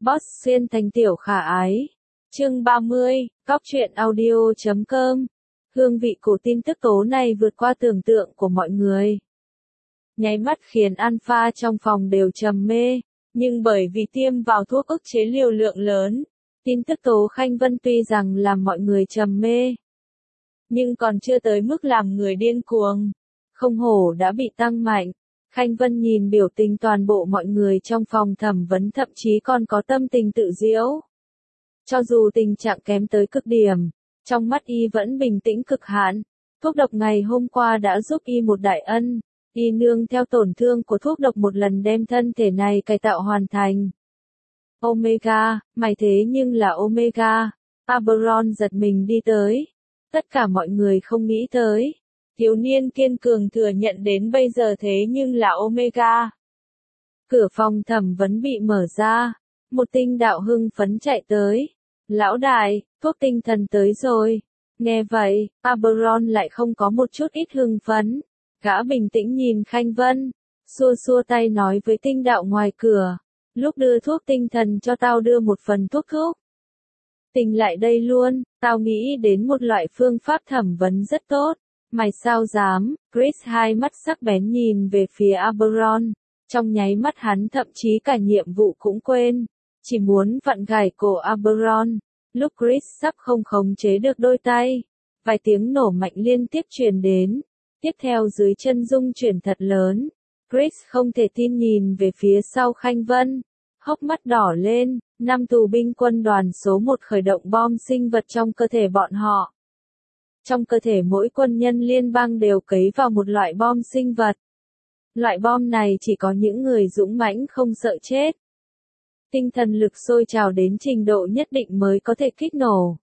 Boss xuyên thành tiểu khả ái. Chương 30, Cóc truyện audio.com. Hương vị của tin tức tố này vượt qua tưởng tượng của mọi người. Nháy mắt khiến alpha trong phòng đều trầm mê, nhưng bởi vì tiêm vào thuốc ức chế liều lượng lớn, tin tức tố Khanh Vân tuy rằng làm mọi người trầm mê, nhưng còn chưa tới mức làm người điên cuồng. Không hổ đã bị tăng mạnh. Khanh Vân nhìn biểu tình toàn bộ mọi người trong phòng thẩm vấn, thậm chí còn có tâm tình tự giễu. Cho dù tình trạng kém tới cực điểm, trong mắt y vẫn bình tĩnh cực hạn. Thuốc độc ngày hôm qua đã giúp y một đại ân. Y nương theo tổn thương của thuốc độc một lần đem thân thể này cải tạo hoàn thành. Omega, mày thế nhưng là Omega. Aberon giật mình đi tới. Tất cả mọi người không nghĩ tới. Thiếu niên kiên cường thừa nhận đến bây giờ thế nhưng là Omega. Cửa phòng thẩm vấn bị mở ra. Một tinh đạo hưng phấn chạy tới. Lão đại, thuốc tinh thần tới rồi. Nghe vậy, Aberon lại không có một chút ít hưng phấn. Gã bình tĩnh nhìn Khanh Vân. Xua xua tay nói với tinh đạo ngoài cửa. Lúc đưa thuốc tinh thần cho tao đưa một phần thuốc. Tình lại đây luôn, tao nghĩ đến một loại phương pháp thẩm vấn rất tốt. Mày sao dám? Chris hai mắt sắc bén nhìn về phía Aberon. Trong nháy mắt hắn thậm chí cả nhiệm vụ cũng quên. Chỉ muốn vặn gài cổ Aberon. Lúc Chris sắp không khống chế được đôi tay. Vài tiếng nổ mạnh liên tiếp truyền đến. Tiếp theo dưới chân rung chuyển thật lớn. Chris không thể tin nhìn về phía sau Khanh Vân. Hốc mắt đỏ lên, 5 tù binh quân đoàn số 1 khởi động bom sinh vật trong cơ thể bọn họ. Trong cơ thể mỗi quân nhân liên bang đều cấy vào một loại bom sinh vật. Loại bom này chỉ có những người dũng mãnh không sợ chết. Tinh thần lực sôi trào đến trình độ nhất định mới có thể kích nổ.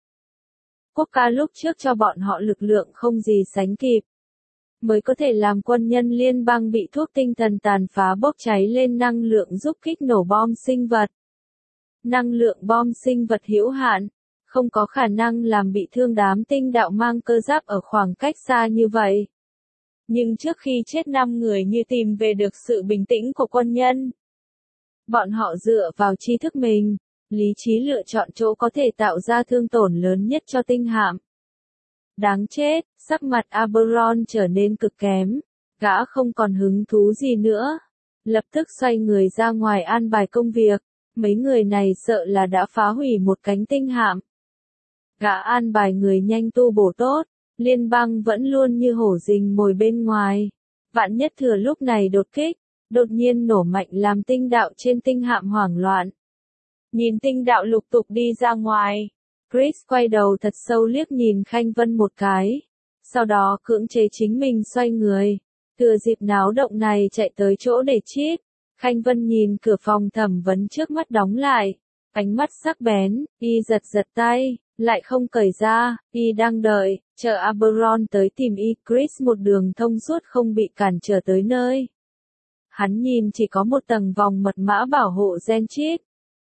Quốc ca lúc trước cho bọn họ lực lượng không gì sánh kịp. Mới có thể làm quân nhân liên bang bị thuốc tinh thần tàn phá bốc cháy lên năng lượng giúp kích nổ bom sinh vật. Năng lượng bom sinh vật hữu hạn, không có khả năng làm bị thương đám tinh đạo mang cơ giáp ở khoảng cách xa như vậy. Nhưng trước khi chết 5 người như tìm về được sự bình tĩnh của quân nhân. Bọn họ dựa vào tri thức mình, lý trí lựa chọn chỗ có thể tạo ra thương tổn lớn nhất cho tinh hạm. Đáng chết, sắc mặt Aberon trở nên cực kém. Gã không còn hứng thú gì nữa. Lập tức xoay người ra ngoài an bài công việc. Mấy người này sợ là đã phá hủy một cánh tinh hạm. Gã an bài người nhanh tu bổ tốt. Liên bang vẫn luôn như hổ rình mồi bên ngoài. Vạn nhất thừa lúc này đột kích. Đột nhiên nổ mạnh làm tinh đạo trên tinh hạm hoảng loạn. Nhìn tinh đạo lục tục đi ra ngoài. Chris quay đầu thật sâu liếc nhìn Khanh Vân một cái. Sau đó cưỡng chế chính mình xoay người. Thừa dịp náo động này chạy tới chỗ để chip. Khanh Vân nhìn cửa phòng thẩm vấn trước mắt đóng lại. Ánh mắt sắc bén, y giật tay, lại không cởi ra. Y đang đợi, chờ Aberon tới tìm y. Chris một đường thông suốt không bị cản trở tới nơi. Hắn nhìn chỉ có một tầng vòng mật mã bảo hộ gen chip.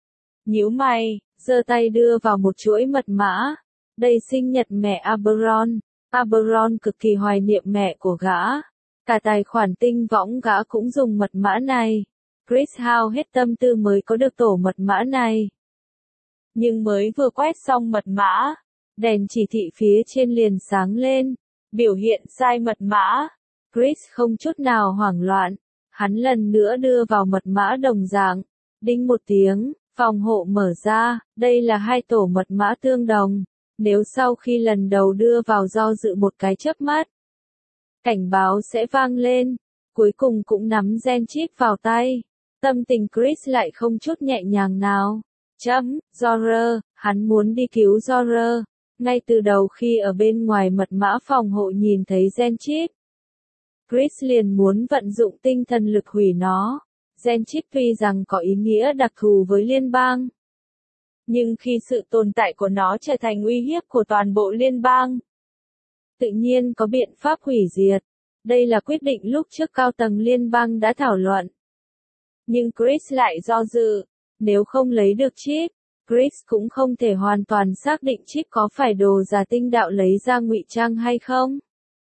Nhíu mày, giơ tay đưa vào một chuỗi mật mã. Đây sinh nhật mẹ Aberon. Aberon cực kỳ hoài niệm mẹ của gã. Cả tài khoản tinh võng gã cũng dùng mật mã này. Chris hao hết tâm tư mới có được tổ mật mã này. Nhưng mới vừa quét xong mật mã, đèn chỉ thị phía trên liền sáng lên, biểu hiện sai mật mã. Chris không chút nào hoảng loạn. Hắn lần nữa đưa vào mật mã đồng dạng. Đinh một tiếng. Phòng hộ mở ra, đây là 2 tổ mật mã tương đồng. Nếu sau khi lần đầu đưa vào do dự một cái chớp mắt, cảnh báo sẽ vang lên. Cuối cùng cũng nắm gen chip vào tay. Tâm tình Chris lại không chút nhẹ nhàng nào. Jorah, hắn muốn đi cứu Jorah. Ngay từ đầu khi ở bên ngoài mật mã phòng hộ nhìn thấy gen chip, Chris liền muốn vận dụng tinh thần lực hủy nó. Gen chip tuy rằng có ý nghĩa đặc thù với liên bang. Nhưng khi sự tồn tại của nó trở thành uy hiếp của toàn bộ liên bang, tự nhiên có biện pháp hủy diệt. Đây là quyết định lúc trước cao tầng liên bang đã thảo luận. Nhưng Chris lại do dự. Nếu không lấy được chip, Chris cũng không thể hoàn toàn xác định chip có phải đồ giả tinh đạo lấy ra ngụy trang hay không.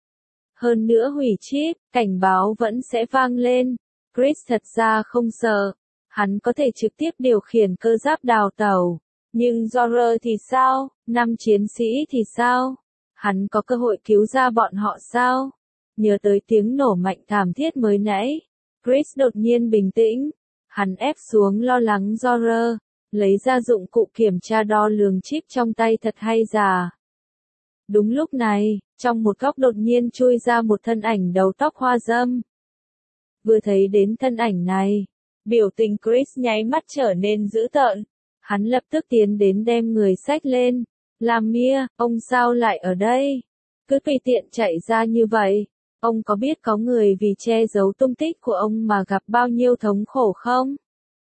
Hơn nữa hủy chip, cảnh báo vẫn sẽ vang lên. Chris thật ra không sợ. Hắn có thể trực tiếp điều khiển cơ giáp đào tẩu. Nhưng Zoro thì sao? 5 chiến sĩ thì sao? Hắn có cơ hội cứu ra bọn họ sao? Nhớ tới tiếng nổ mạnh thảm thiết mới nãy, Chris đột nhiên bình tĩnh. Hắn ép xuống lo lắng Zoro, lấy ra dụng cụ kiểm tra đo lường chip trong tay thật hay giả. Đúng lúc này, trong một góc đột nhiên chui ra một thân ảnh đầu tóc hoa râm. Vừa thấy đến thân ảnh này, biểu tình Chris nháy mắt trở nên dữ tợn. Hắn lập tức tiến đến đem người xách lên. Lamia, ông sao lại ở đây? Cứ tùy tiện chạy ra như vậy. Ông có biết có người vì che giấu tung tích của ông mà gặp bao nhiêu thống khổ không?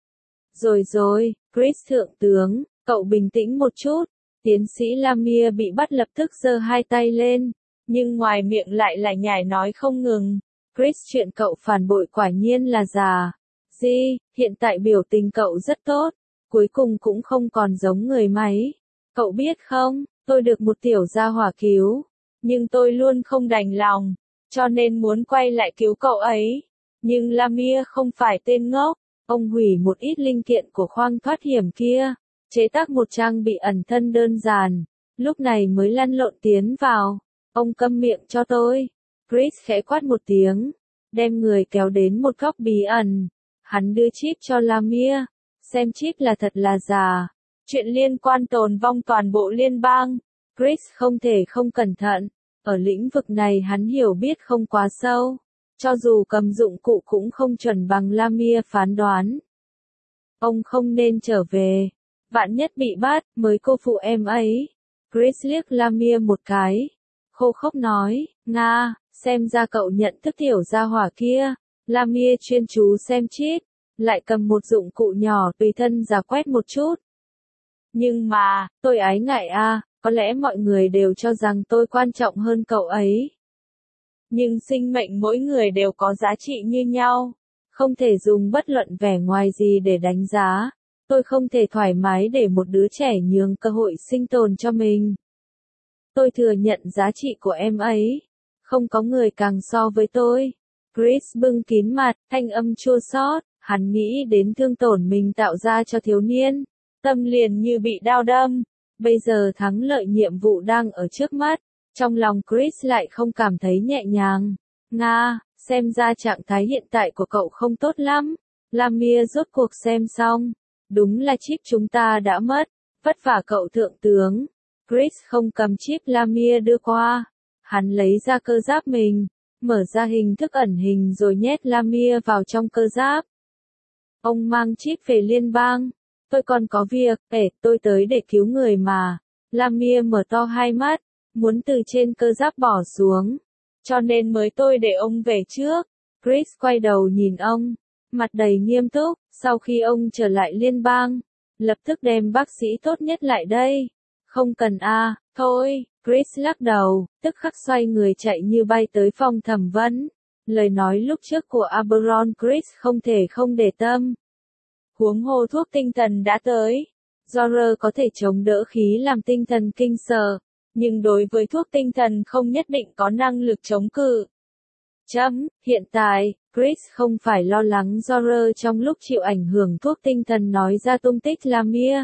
Rồi, Chris thượng tướng, cậu bình tĩnh một chút. Tiến sĩ Lamia bị bắt lập tức giơ hai tay lên, nhưng ngoài miệng lại nhải nói không ngừng. Chris, chuyện cậu phản bội quả nhiên là giả. Hiện tại biểu tình cậu rất tốt, cuối cùng cũng không còn giống người máy. Cậu biết không, tôi được một tiểu gia hỏa cứu, nhưng tôi luôn không đành lòng, cho nên muốn quay lại cứu cậu ấy. Nhưng Lamia không phải tên ngốc, ông hủy một ít linh kiện của khoang thoát hiểm kia, chế tác một trang bị ẩn thân đơn giản, lúc này mới lăn lộn tiến vào. Ông câm miệng cho tôi. Chris khẽ quát một tiếng, đem người kéo đến một góc bí ẩn. Hắn đưa chip cho Lamia, xem chip là thật là giả. Chuyện liên quan tồn vong toàn bộ liên bang. Chris không thể không cẩn thận. Ở lĩnh vực này hắn hiểu biết không quá sâu. Cho dù cầm dụng cụ cũng không chuẩn bằng Lamia phán đoán. Ông không nên trở về. Vạn nhất bị bắt, mới cô phụ em ấy. Chris liếc Lamia một cái. Khô khốc nói, Nga, xem ra cậu nhận thức tiểu gia hỏa kia. Lamia chuyên chú xem chip, lại cầm một dụng cụ nhỏ tùy thân giả quét một chút. Nhưng mà, tôi ái ngại à, có lẽ mọi người đều cho rằng tôi quan trọng hơn cậu ấy. Nhưng sinh mệnh mỗi người đều có giá trị như nhau. Không thể dùng bất luận vẻ ngoài gì để đánh giá. Tôi không thể thoải mái để một đứa trẻ nhường cơ hội sinh tồn cho mình. Tôi thừa nhận giá trị của em ấy. Không có người càng so với tôi. Chris bưng kín mặt, thanh âm chua xót. Hắn nghĩ đến thương tổn mình tạo ra cho thiếu niên. Tâm liền như bị đao đâm. Bây giờ thắng lợi nhiệm vụ đang ở trước mắt. Trong lòng Chris lại không cảm thấy nhẹ nhàng. Nga, xem ra trạng thái hiện tại của cậu không tốt lắm. Lamia rốt cuộc xem xong. Đúng là chip chúng ta đã mất. Vất vả cậu thượng tướng. Chris không cầm chip Lamia đưa qua. Hắn lấy ra cơ giáp mình. Mở ra hình thức ẩn hình rồi nhét Lamia vào trong cơ giáp. Ông mang chip về liên bang. Tôi còn có việc, tôi tới để cứu người mà. Lamia mở to hai mắt, muốn từ trên cơ giáp bỏ xuống. Cho nên mới tôi để ông về trước. Chris quay đầu nhìn ông, mặt đầy nghiêm túc. Sau khi ông trở lại liên bang, lập tức đem bác sĩ tốt nhất lại đây. Không cần thôi. Chris lắc đầu, tức khắc xoay người chạy như bay tới phòng thẩm vấn. Lời nói lúc trước của Aberon Chris không thể không để tâm. Huống hồ thuốc tinh thần đã tới. Zoro có thể chống đỡ khí làm tinh thần kinh sợ, nhưng đối với thuốc tinh thần không nhất định có năng lực chống cự. Hiện tại, Chris không phải lo lắng Zoro trong lúc chịu ảnh hưởng thuốc tinh thần nói ra tung tích Lamia.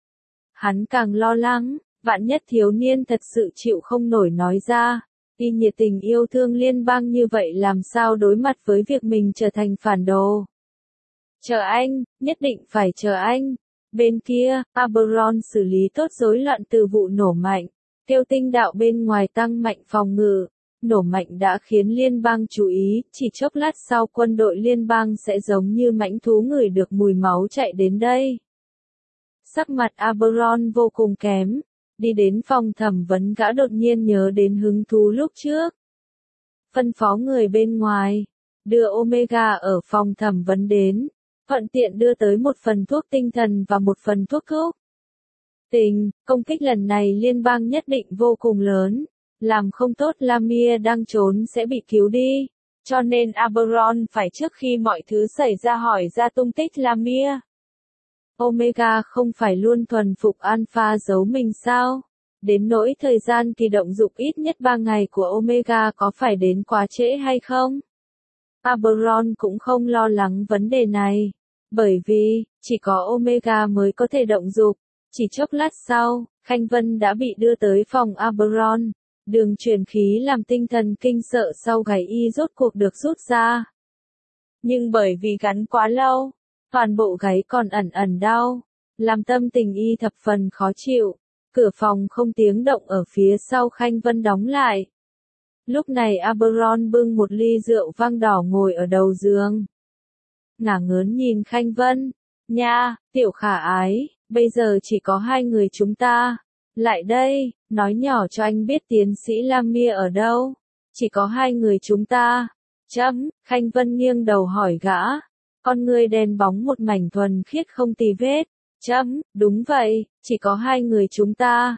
Hắn càng lo lắng, vạn nhất thiếu niên thật sự chịu không nổi nói ra. Y nhiệt tình yêu thương liên bang như vậy làm sao đối mặt với việc mình trở thành phản đồ. Chờ anh, nhất định phải chờ anh. Bên kia, Aberon xử lý tốt rối loạn từ vụ nổ mạnh. Tiêu tinh đạo bên ngoài tăng mạnh phòng ngự. Nổ mạnh đã khiến liên bang chú ý, chỉ chốc lát sau quân đội liên bang sẽ giống như mãnh thú ngửi được mùi máu chạy đến đây. Sắc mặt Aberon vô cùng kém. Đi đến phòng thẩm vấn gã đột nhiên nhớ đến hứng thú lúc trước. Phân phó người bên ngoài, đưa Omega ở phòng thẩm vấn đến. Thuận tiện đưa tới một phần thuốc tinh thần và một phần thuốc thúc. Công kích lần này liên bang nhất định vô cùng lớn. Làm không tốt Lamia đang trốn sẽ bị cứu đi. Cho nên Aberon phải trước khi mọi thứ xảy ra hỏi ra tung tích Lamia. Omega không phải luôn thuần phục Alpha giấu mình sao? Đến nỗi thời gian kỳ động dục ít nhất 3 ngày của Omega có phải đến quá trễ hay không? Aberon cũng không lo lắng vấn đề này. Bởi vì, chỉ có Omega mới có thể động dục. Chỉ chốc lát sau, Khanh Vân đã bị đưa tới phòng Aberon. Đường truyền khí làm tinh thần kinh sợ sau gáy y rốt cuộc được rút ra. Nhưng bởi vì gắn quá lâu, toàn bộ gáy còn ẩn ẩn đau, làm tâm tình y thập phần khó chịu. Cửa phòng không tiếng động ở phía sau Khanh Vân đóng lại. Lúc này Aberon bưng một ly rượu vang đỏ ngồi ở đầu giường. Ngả ngớn nhìn Khanh Vân. Nha, tiểu khả ái, bây giờ chỉ có hai người chúng ta. Lại đây, nói nhỏ cho anh biết tiến sĩ Lamia ở đâu. Chỉ có hai người chúng ta. Khanh Vân nghiêng đầu hỏi gã. Con ngươi đen bóng một mảnh thuần khiết không tì vết. Đúng vậy, chỉ có hai người chúng ta.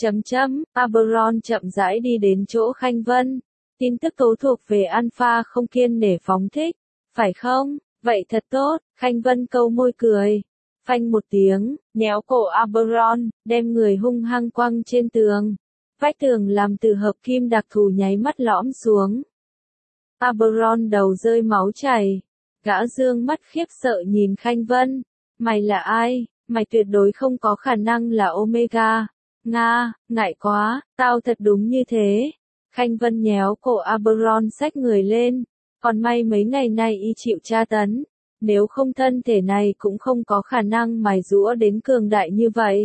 Aberon chậm rãi đi đến chỗ Khanh Vân. Tin tức tố thuộc về Alpha không kiên nể phóng thích. Phải không? Vậy thật tốt, Khanh Vân câu môi cười. Phanh một tiếng, nhéo cổ Aberon, đem người hung hăng quăng trên tường. Vách tường làm từ hợp kim đặc thù nháy mắt lõm xuống. Aberon đầu rơi máu chảy. Gã dương mắt khiếp sợ nhìn Khanh Vân. Mày là ai? Mày tuyệt đối không có khả năng là Omega. Nga, ngại quá, tao thật đúng như thế. Khanh Vân nhéo cổ Aberon xách người lên. Còn may mấy ngày nay y chịu tra tấn. Nếu không thân thể này cũng không có khả năng mài giũa đến cường đại như vậy.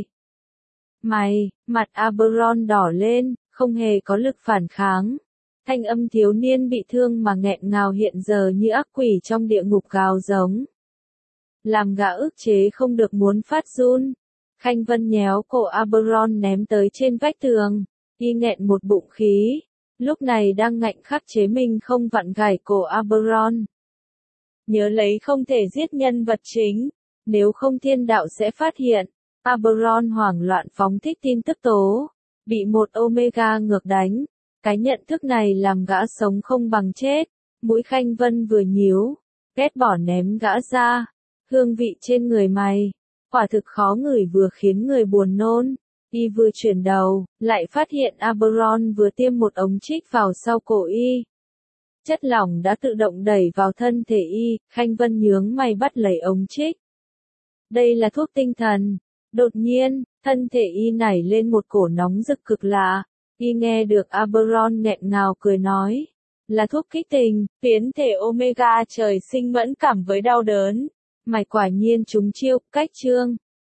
Mặt Aberon đỏ lên, không hề có lực phản kháng. Thanh âm thiếu niên bị thương mà nghẹn ngào hiện giờ như ác quỷ trong địa ngục gào giống. Làm gã ức chế không được muốn phát run. Khanh Vân nhéo cổ Aberon ném tới trên vách tường. Y nghẹn một bụng khí. Lúc này đang ngạnh khắc chế mình không vặn gãy cổ Aberon. Nhớ lấy không thể giết nhân vật chính. Nếu không thiên đạo sẽ phát hiện. Aberon hoảng loạn phóng thích tin tức tố. Bị một Omega ngược đánh. Cái nhận thức này làm gã sống không bằng chết. Mũi Khanh Vân vừa nhíu. Ghét bỏ ném gã ra. Hương vị trên người mày. Quả thực khó ngửi vừa khiến người buồn nôn. Y vừa chuyển đầu, lại phát hiện Aberon vừa tiêm một ống trích vào sau cổ y. Chất lỏng đã tự động đẩy vào thân thể y, Khanh Vân nhướng mày bắt lấy ống trích. Đây là thuốc tinh thần. Đột nhiên, thân thể y nảy lên một cổ nóng rực cực lạ. Y nghe được Aberon nghẹn ngào cười nói. Là thuốc kích tình, biến thể Omega trời sinh mẫn cảm với đau đớn. Mày quả nhiên trúng chiêu, cách chương.